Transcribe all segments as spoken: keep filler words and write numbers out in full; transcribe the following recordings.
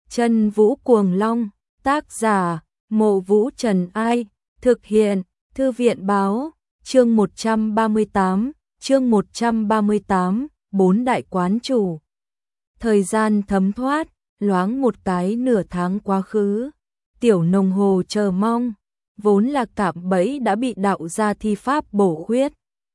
Chân Vũ Cuồng Long, tác giả, Mộ Vũ Trần Ai, thực hiện, Thư viện Báo, chương một trăm ba mươi tám, chương một trăm ba mươi tám, bốn đại quán chủ. Thời gian thấm thoát, loáng một cái nửa tháng quá khứ, Tiểu Nồng Hồ chờ mong, vốn là cạm bẫy đã bị đạo gia thi pháp bổ khuyết.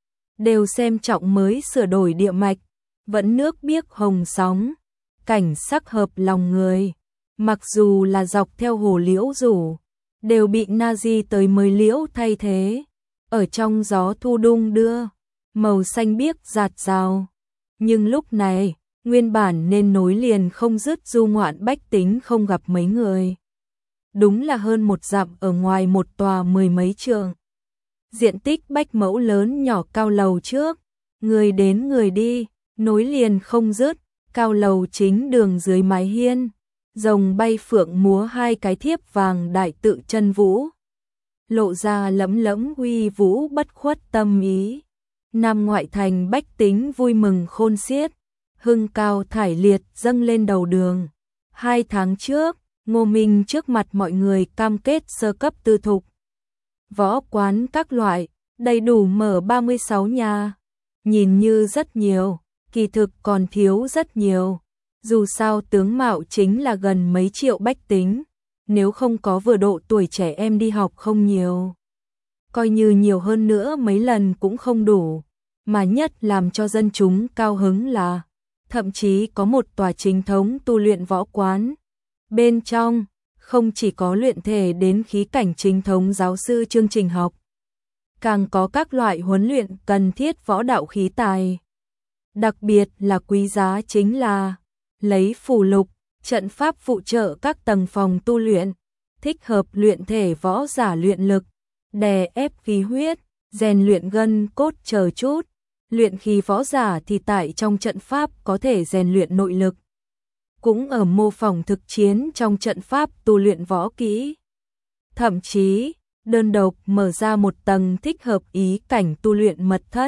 Đều xem trọng mới sửa đổi địa mạch, vẫn nước biếc hồng sóng, cảnh sắc hợp lòng người. Mặc dù là dọc theo hồ liễu rủ, đều bị Nazi tới mới liễu thay thế. Ở trong gió thu đung đưa, màu xanh biếc rạt rào. Nhưng lúc này, nguyên bản nên nối liền không dứt du ngoạn bách tính không gặp mấy người. Đúng là hơn một dặm ở ngoài một tòa mười mấy trường. Diện tích bách mẫu lớn nhỏ cao lầu trước, người đến người đi, nối liền không dứt, cao lầu chính đường dưới mái hiên. Rồng bay phượng múa hai cái thiếp vàng đại tự chân vũ, lộ ra lẫm lẫm uy vũ bất khuất tâm ý. Nam ngoại thành bách tính vui mừng khôn xiết, hưng cao thải liệt dâng lên đầu đường. Hai tháng trước, Ngô Minh trước mặt mọi người cam kết sơ cấp tư thục. Võ quán các loại, đầy đủ mở ba mươi sáu nhà. Nhìn như rất nhiều, kỳ thực còn thiếu rất nhiều. Dù sao tướng mạo chính là gần mấy triệu bách tính, nếu không có vừa độ tuổi trẻ em đi học không nhiều. Coi như nhiều hơn nữa mấy lần cũng không đủ, mà nhất làm cho dân chúng cao hứng là, thậm chí có một tòa chính thống tu luyện võ quán. Bên trong, không chỉ có luyện thể đến khí cảnh chính thống giáo sư chương trình học, càng có các loại huấn luyện cần thiết võ đạo khí tài. Đặc biệt là quý giá chính là lấy phù lục, trận pháp phụ trợ các tầng phòng tu luyện, thích hợp luyện thể võ giả luyện lực, đè ép khí huyết, rèn luyện gân cốt chờ chút. Luyện khí võ giả thì tại trong trận pháp có thể rèn luyện nội lực, cũng ở mô phỏng thực chiến trong trận pháp tu luyện võ kỹ. Thậm chí, đơn độc mở ra một tầng thích hợp ý cảnh tu luyện mật thất.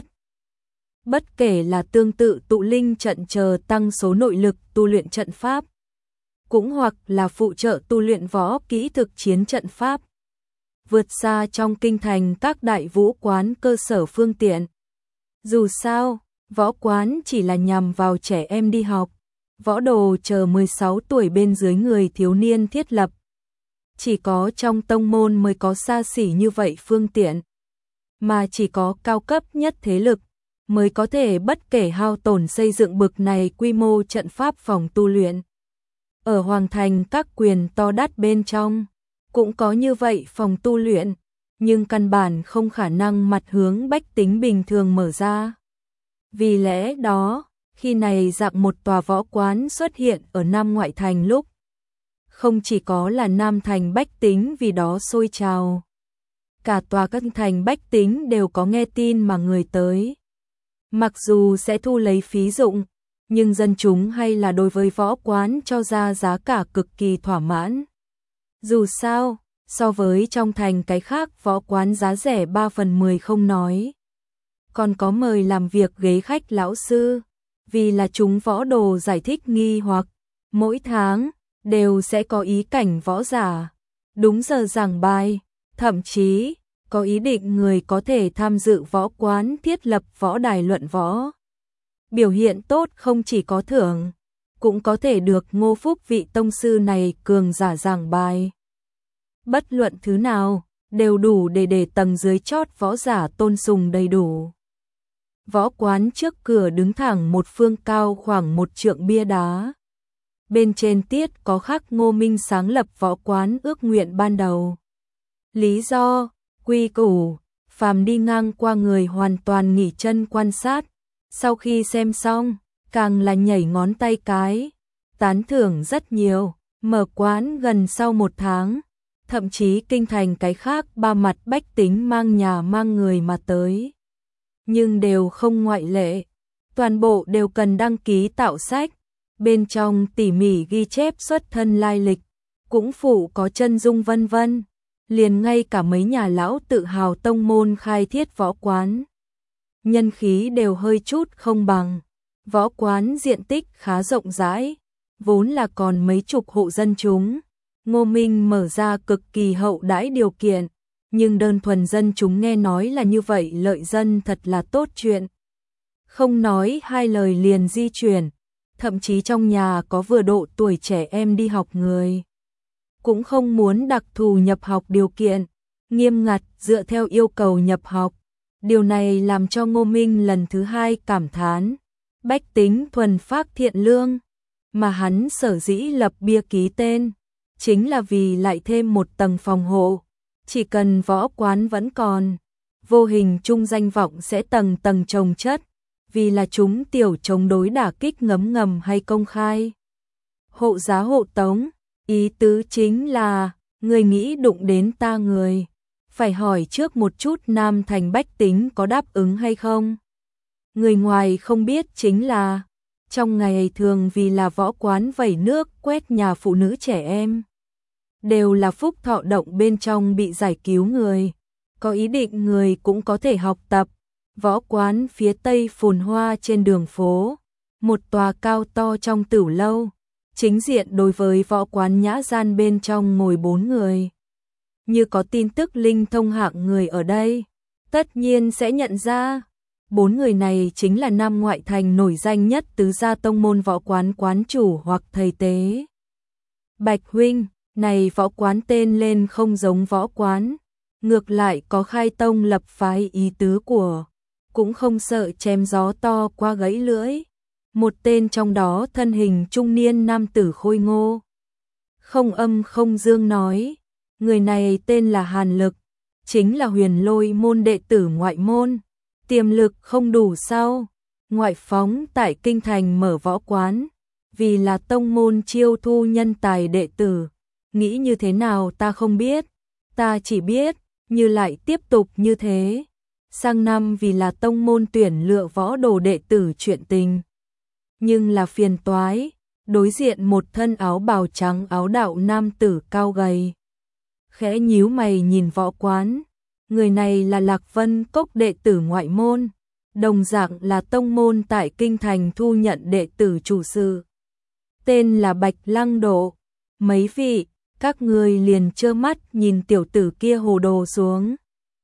Bất kể là tương tự tụ linh trận chờ tăng số nội lực tu luyện trận pháp, cũng hoặc là phụ trợ tu luyện võ kỹ thực chiến trận pháp. Vượt xa trong kinh thành các đại vũ quán cơ sở phương tiện. Dù sao, võ quán chỉ là nhằm vào trẻ em đi học, võ đồ chờ mười sáu tuổi bên dưới người thiếu niên thiết lập. Chỉ có trong tông môn mới có xa xỉ như vậy phương tiện, mà chỉ có cao cấp nhất thế lực mới có thể bất kể hao tổn xây dựng bực này quy mô trận pháp phòng tu luyện. Ở hoàng thành các quyền to đắt bên trong, cũng có như vậy phòng tu luyện, nhưng căn bản không khả năng mặt hướng bách tính bình thường mở ra. Vì lẽ đó, khi này dạng một tòa võ quán xuất hiện ở Nam ngoại thành lúc, không chỉ có là Nam thành bách tính vì đó sôi trào. Cả tòa các thành bách tính đều có nghe tin mà người tới. Mặc dù sẽ thu lấy phí dụng, nhưng dân chúng hay là đối với võ quán cho ra giá cả cực kỳ thỏa mãn. Dù sao, so với trong thành cái khác võ quán giá rẻ ba phần mười không nói. Còn có mời làm việc ghế khách lão sư, vì là chúng võ đồ giải thích nghi hoặc, mỗi tháng, đều sẽ có ý cảnh võ giả, đúng giờ giảng bài, thậm chí có ý định người có thể tham dự võ quán thiết lập võ đài luận võ. Biểu hiện tốt không chỉ có thưởng, cũng có thể được Ngô Phúc vị tông sư này cường giả giảng bài. Bất luận thứ nào, đều đủ để để tầng dưới chót võ giả tôn sùng đầy đủ. Võ quán trước cửa đứng thẳng một phương cao khoảng một trượng bia đá. Bên trên tiết có khắc Ngô Minh sáng lập võ quán ước nguyện ban đầu. Lý do, quy củ, phàm đi ngang qua người hoàn toàn nghỉ chân quan sát. Sau khi xem xong, càng là nhảy ngón tay cái, tán thưởng rất nhiều, mở quán gần sau một tháng. Thậm chí kinh thành cái khác ba mặt bách tính mang nhà mang người mà tới. Nhưng đều không ngoại lệ, toàn bộ đều cần đăng ký tạo sách, bên trong tỉ mỉ ghi chép xuất thân lai lịch, cũng phụ có chân dung vân vân. Liền ngay cả mấy nhà lão tự hào tông môn khai thiết võ quán, nhân khí đều hơi chút không bằng. Võ quán diện tích khá rộng rãi, vốn là còn mấy chục hộ dân chúng. Ngô Minh mở ra cực kỳ hậu đãi điều kiện, nhưng đơn thuần dân chúng nghe nói là như vậy lợi dân thật là tốt chuyện. Không nói hai lời liền di chuyển, thậm chí trong nhà có vừa độ tuổi trẻ em đi học người. Cũng không muốn đặc thù nhập học điều kiện, nghiêm ngặt dựa theo yêu cầu nhập học. Điều này làm cho Ngô Minh lần thứ hai cảm thán, bách tính thuần phác thiện lương, mà hắn sở dĩ lập bia ký tên, chính là vì lại thêm một tầng phòng hộ, chỉ cần võ quán vẫn còn, vô hình chung danh vọng sẽ tầng tầng chồng chất, vì là chúng tiểu chống đối đả kích ngấm ngầm hay công khai. Hộ giá hộ tống, ý tứ chính là, người nghĩ đụng đến ta người, phải hỏi trước một chút Nam Thành bách tính có đáp ứng hay không. Người ngoài không biết chính là, trong ngày thường vì là võ quán vẩy nước quét nhà phụ nữ trẻ em, đều là phúc thọ động bên trong bị giải cứu người, có ý định người cũng có thể học tập. Võ quán phía tây phồn hoa trên đường phố, một tòa cao to trong tửu lâu, chính diện đối với võ quán nhã gian bên trong ngồi bốn người. Như có tin tức linh thông hạng người ở đây, tất nhiên sẽ nhận ra, bốn người này chính là Nam ngoại thành nổi danh nhất tứ gia tông môn võ quán quán chủ hoặc thầy tế. Bạch huynh, này võ quán tên lên không giống võ quán, ngược lại có khai tông lập phái ý tứ của, cũng không sợ chém gió to qua gãy lưỡi. Một tên trong đó thân hình trung niên nam tử khôi ngô, không âm không dương nói, người này tên là Hàn Lực, chính là Huyền Lôi môn đệ tử ngoại môn, tiềm lực không đủ sao, ngoại phóng tại kinh thành mở võ quán, vì là tông môn chiêu thu nhân tài đệ tử, nghĩ như thế nào ta không biết, ta chỉ biết, như lại tiếp tục như thế, sang năm vì là tông môn tuyển lựa võ đồ đệ tử chuyện tình. Nhưng là phiền toái, đối diện một thân áo bào trắng áo đạo nam tử cao gầy. Khẽ nhíu mày nhìn võ quán, người này là Lạc Vân Cốc đệ tử ngoại môn, đồng dạng là tông môn tại kinh thành thu nhận đệ tử chủ sự. Tên là Bạch Lăng Độ, mấy vị, các người liền trơ mắt nhìn tiểu tử kia hồ đồ xuống.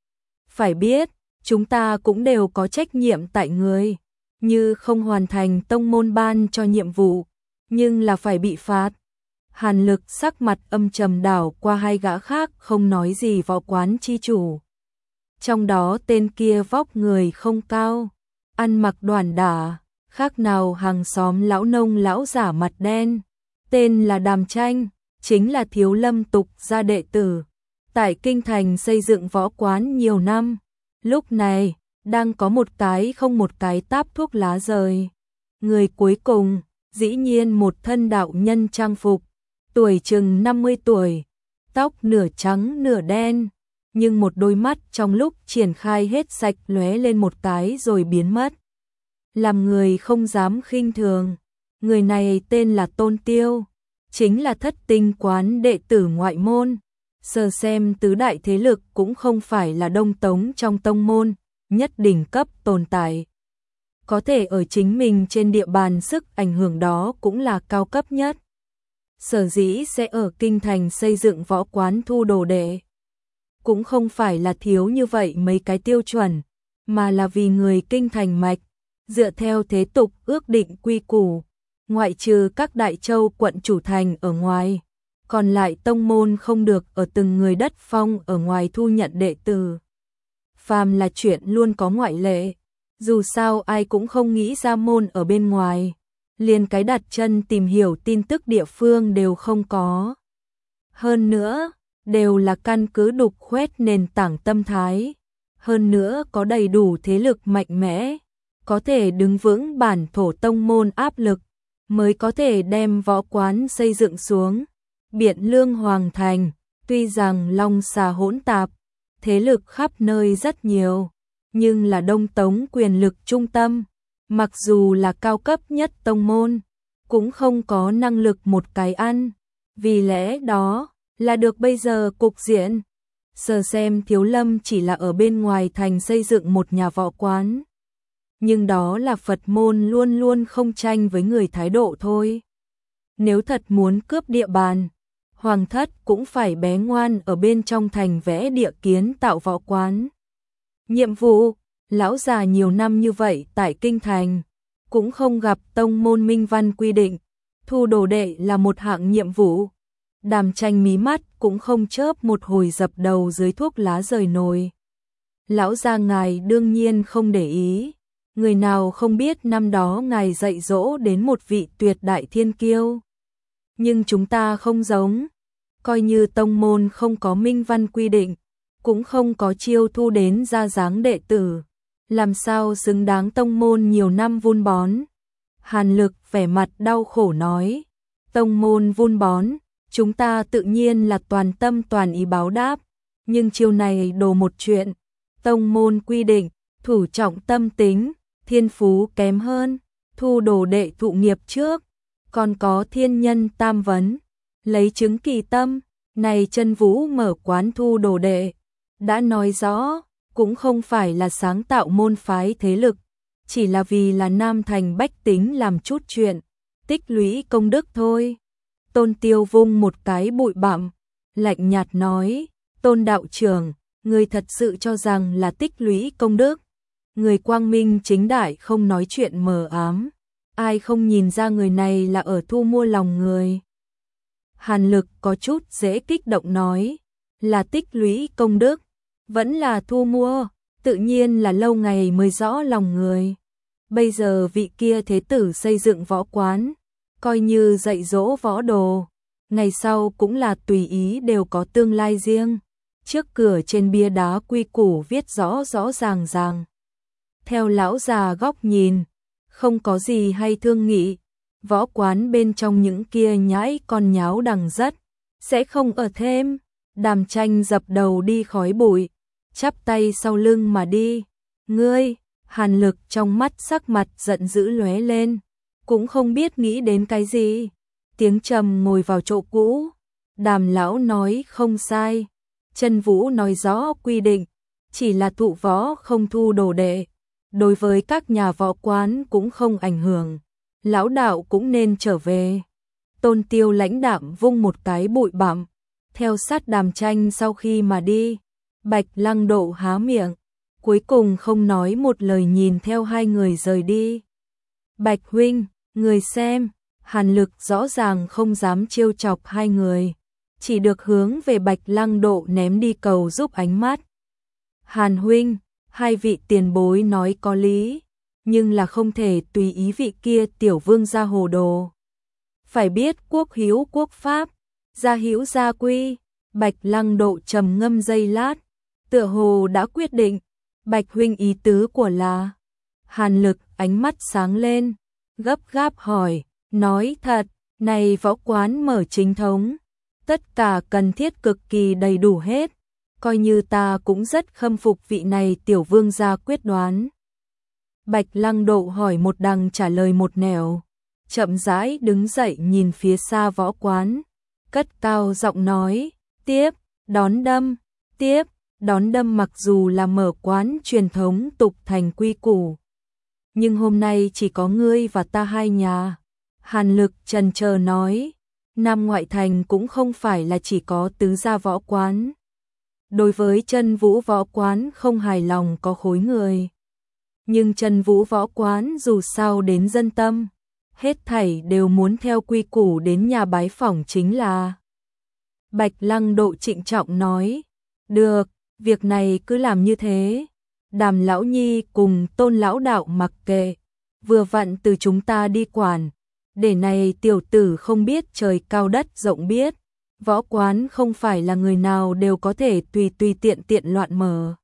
Phải biết, chúng ta cũng đều có trách nhiệm tại người, như không hoàn thành tông môn ban cho nhiệm vụ, nhưng là phải bị phạt. Hàn Lực sắc mặt âm trầm đảo qua hai gã khác không nói gì võ quán chi chủ. Trong đó tên kia vóc người không cao, ăn mặc đoản đả, khác nào hàng xóm lão nông lão giả mặt đen. Tên là Đàm Tranh, chính là Thiếu Lâm tục gia đệ tử, tại kinh thành xây dựng võ quán nhiều năm. Lúc này, đang có một cái không một cái táp thuốc lá rời. Người cuối cùng, dĩ nhiên một thân đạo nhân trang phục, tuổi chừng năm mươi tuổi, tóc nửa trắng nửa đen, nhưng một đôi mắt trong lúc triển khai hết sạch lóe lên một cái rồi biến mất. Làm người không dám khinh thường, người này tên là Tôn Tiêu, chính là thất tinh quán đệ tử ngoại môn. Sờ xem tứ đại thế lực cũng không phải là đông tống trong tông môn, nhất đỉnh cấp tồn tại. Có thể ở chính mình trên địa bàn sức ảnh hưởng đó cũng là cao cấp nhất. Sở dĩ sẽ ở kinh thành xây dựng võ quán thu đồ đệ. Cũng không phải là thiếu như vậy mấy cái tiêu chuẩn, mà là vì người kinh thành mạch, dựa theo thế tục ước định quy củ, ngoại trừ các đại châu quận chủ thành ở ngoài. Còn lại tông môn không được ở từng người đất phong ở ngoài thu nhận đệ tử. Phàm là chuyện luôn có ngoại lệ, dù sao ai cũng không nghĩ ra môn ở bên ngoài, liền cái đặt chân tìm hiểu tin tức địa phương đều không có. Hơn nữa, đều là căn cứ đục khoét nền tảng tâm thái, hơn nữa có đầy đủ thế lực mạnh mẽ, có thể đứng vững bản thổ tông môn áp lực, mới có thể đem võ quán xây dựng xuống. Biện Lương Hoàng Thành, tuy rằng long xà hỗn tạp, thế lực khắp nơi rất nhiều, nhưng là đông tống quyền lực trung tâm, mặc dù là cao cấp nhất tông môn, cũng không có năng lực một cái ăn, vì lẽ đó là được bây giờ cục diện. Sờ xem Thiếu Lâm chỉ là ở bên ngoài thành xây dựng một nhà võ quán, nhưng đó là Phật môn luôn luôn không tranh với người thái độ thôi. nếu thật muốn cướp địa bàn, Hoàng thất cũng phải bé ngoan ở bên trong thành vẽ địa kiến tạo võ quán. Nhiệm vụ, lão già nhiều năm như vậy tại kinh thành, cũng không gặp tông môn minh văn quy định, thu đồ đệ là một hạng nhiệm vụ. Đàm Tranh mí mắt cũng không chớp một hồi dập đầu dưới thuốc lá rời nồi. Lão gia ngài đương nhiên không để ý, người nào không biết năm đó ngài dạy dỗ đến một vị tuyệt đại thiên kiêu. Nhưng chúng ta không giống, coi như tông môn không có minh văn quy định, cũng không có chiêu thu đến ra dáng đệ tử, làm sao xứng đáng tông môn nhiều năm vun bón. Hàn Lực vẻ mặt đau khổ nói, tông môn vun bón, chúng ta tự nhiên là toàn tâm toàn ý báo đáp, nhưng chiêu này đồ một chuyện, tông môn quy định, thủ trọng tâm tính, thiên phú kém hơn, thu đồ đệ thụ nghiệp trước, còn có thiên nhân tam vấn, lấy chứng kỳ tâm, này Chân Vũ mở quán thu đồ đệ, đã nói rõ, cũng không phải là sáng tạo môn phái thế lực, chỉ là vì là Nam Thành bách tính làm chút chuyện, tích lũy công đức thôi. Tôn Tiêu vung một cái bụi bặm, lạnh nhạt nói, Tôn đạo trưởng, người thật sự cho rằng là tích lũy công đức. Người quang minh chính đại không nói chuyện mờ ám, ai không nhìn ra người này là ở thu mua lòng người. Hàn Lực có chút dễ kích động nói, là tích lũy công đức, vẫn là thu mua, tự nhiên là lâu ngày mới rõ lòng người. Bây giờ vị kia thế tử xây dựng võ quán, coi như dạy dỗ võ đồ, ngày sau cũng là tùy ý đều có tương lai riêng. Trước cửa trên bia đá quy củ viết rõ rõ ràng ràng. Theo lão già góc nhìn, không có gì hay thương nghị, võ quán bên trong những kia nhãi con nháo đằng rất, sẽ không ở thêm. Đàm Tranh dập đầu đi khói bụi, chắp tay sau lưng mà đi. Ngươi, Hàn Lực trong mắt sắc mặt giận dữ lóe lên, cũng không biết nghĩ đến cái gì. Tiếng trầm ngồi vào chỗ cũ, Đàm lão nói không sai, Chân Vũ nói rõ quy định, chỉ là thụ võ không thu đồ đệ, đối với các nhà võ quán cũng không ảnh hưởng, lão đạo cũng nên trở về. Tôn Tiêu lãnh đạm vung một cái bụi bặm, theo sát Đàm Tranh sau khi mà đi. Bạch Lăng Độ há miệng, cuối cùng không nói một lời nhìn theo hai người rời đi. Bạch huynh, người xem, Hàn Lực rõ ràng không dám trêu chọc hai người, chỉ được hướng về Bạch Lăng Độ ném đi cầu giúp ánh mắt. Hàn huynh, hai vị tiền bối nói có lý, nhưng là không thể tùy ý vị kia tiểu vương gia hồ đồ. Phải biết quốc hiếu quốc pháp, gia hữu gia quy. Bạch Lăng Độ trầm ngâm giây lát, tựa hồ đã quyết định. Bạch huynh ý tứ của là? Hàn Lực ánh mắt sáng lên, gấp gáp hỏi, nói thật, này võ quán mở chính thống, tất cả cần thiết cực kỳ đầy đủ hết, coi như ta cũng rất khâm phục vị này tiểu vương gia quyết đoán. Bạch Lăng Độ hỏi một đằng trả lời một nẻo, chậm rãi đứng dậy nhìn phía xa võ quán, cất cao giọng nói, tiếp, đón đâm, tiếp, đón đâm. Mặc dù là mở quán truyền thống tục thành quy củ, nhưng hôm nay chỉ có ngươi và ta hai nhà. Hàn Lực chần chờ nói, Nam ngoại thành cũng không phải là chỉ có tứ gia võ quán. Đối với Chân Vũ võ quán không hài lòng có khối người, nhưng Chân Vũ võ quán dù sao đến dân tâm, hết thảy đều muốn theo quy củ đến nhà bái phỏng chính là. Bạch Lăng Độ trịnh trọng nói, được, việc này cứ làm như thế. Đàm lão nhi cùng Tôn lão đạo mặc kệ, vừa vặn từ chúng ta đi quản, để này tiểu tử không biết trời cao đất rộng biết, võ quán không phải là người nào đều có thể tùy tùy tiện tiện loạn mở.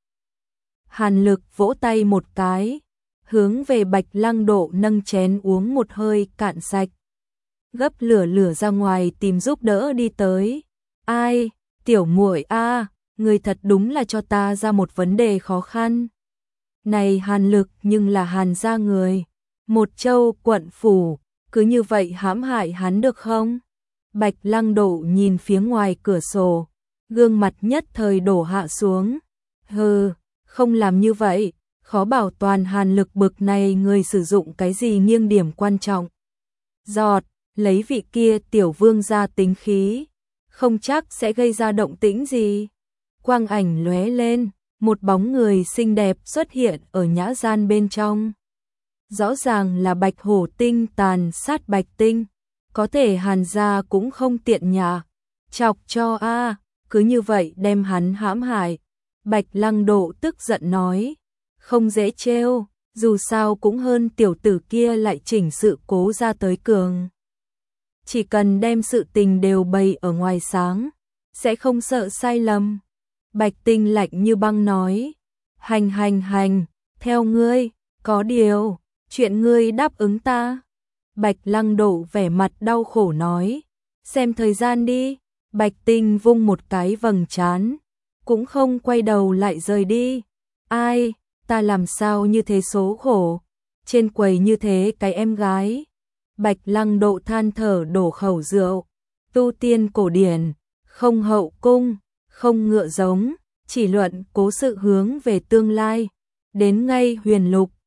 Hàn Lực vỗ tay một cái, hướng về Bạch Lăng Độ nâng chén uống một hơi cạn sạch, gấp lửa lửa ra ngoài tìm giúp đỡ đi tới. Ai, tiểu muội a, người thật đúng là cho ta ra một vấn đề khó khăn. Này Hàn Lực nhưng là Hàn gia người, một châu quận phủ, cứ như vậy hãm hại hắn được không? Bạch Lăng Độ nhìn phía ngoài cửa sổ, gương mặt nhất thời đổ hạ xuống. Hừ, không làm như vậy, khó bảo toàn Hàn Lực bực này người sử dụng cái gì nghiêng điểm quan trọng. Giọt, lấy vị kia tiểu vương gia tính khí, không chắc sẽ gây ra động tĩnh gì. Quang ảnh lóe lên, một bóng người xinh đẹp xuất hiện ở nhã gian bên trong. Rõ ràng là Bạch Hổ Tinh tàn sát Bạch Tinh, có thể Hàn gia cũng không tiện nhà, chọc cho a, cứ như vậy đem hắn hãm hại. Bạch Lăng Độ tức giận nói, không dễ trêu, dù sao cũng hơn tiểu tử kia lại chỉnh sự cố ra tới cường. Chỉ cần đem sự tình đều bày ở ngoài sáng, sẽ không sợ sai lầm. Bạch Tinh lạnh như băng nói, hành hành hành, theo ngươi, có điều, chuyện ngươi đáp ứng ta. Bạch Lăng Độ vẻ mặt đau khổ nói, xem thời gian đi. Bạch Tinh vung một cái vầng trán, cũng không quay đầu lại rời đi. Ai, ta làm sao như thế số khổ, trên quầy như thế cái em gái. Bạch Lăng Độ than thở đổ khẩu rượu, tu tiên cổ điển, không hậu cung, không ngựa giống, chỉ luận cố sự hướng về tương lai. Đến ngay huyền lục,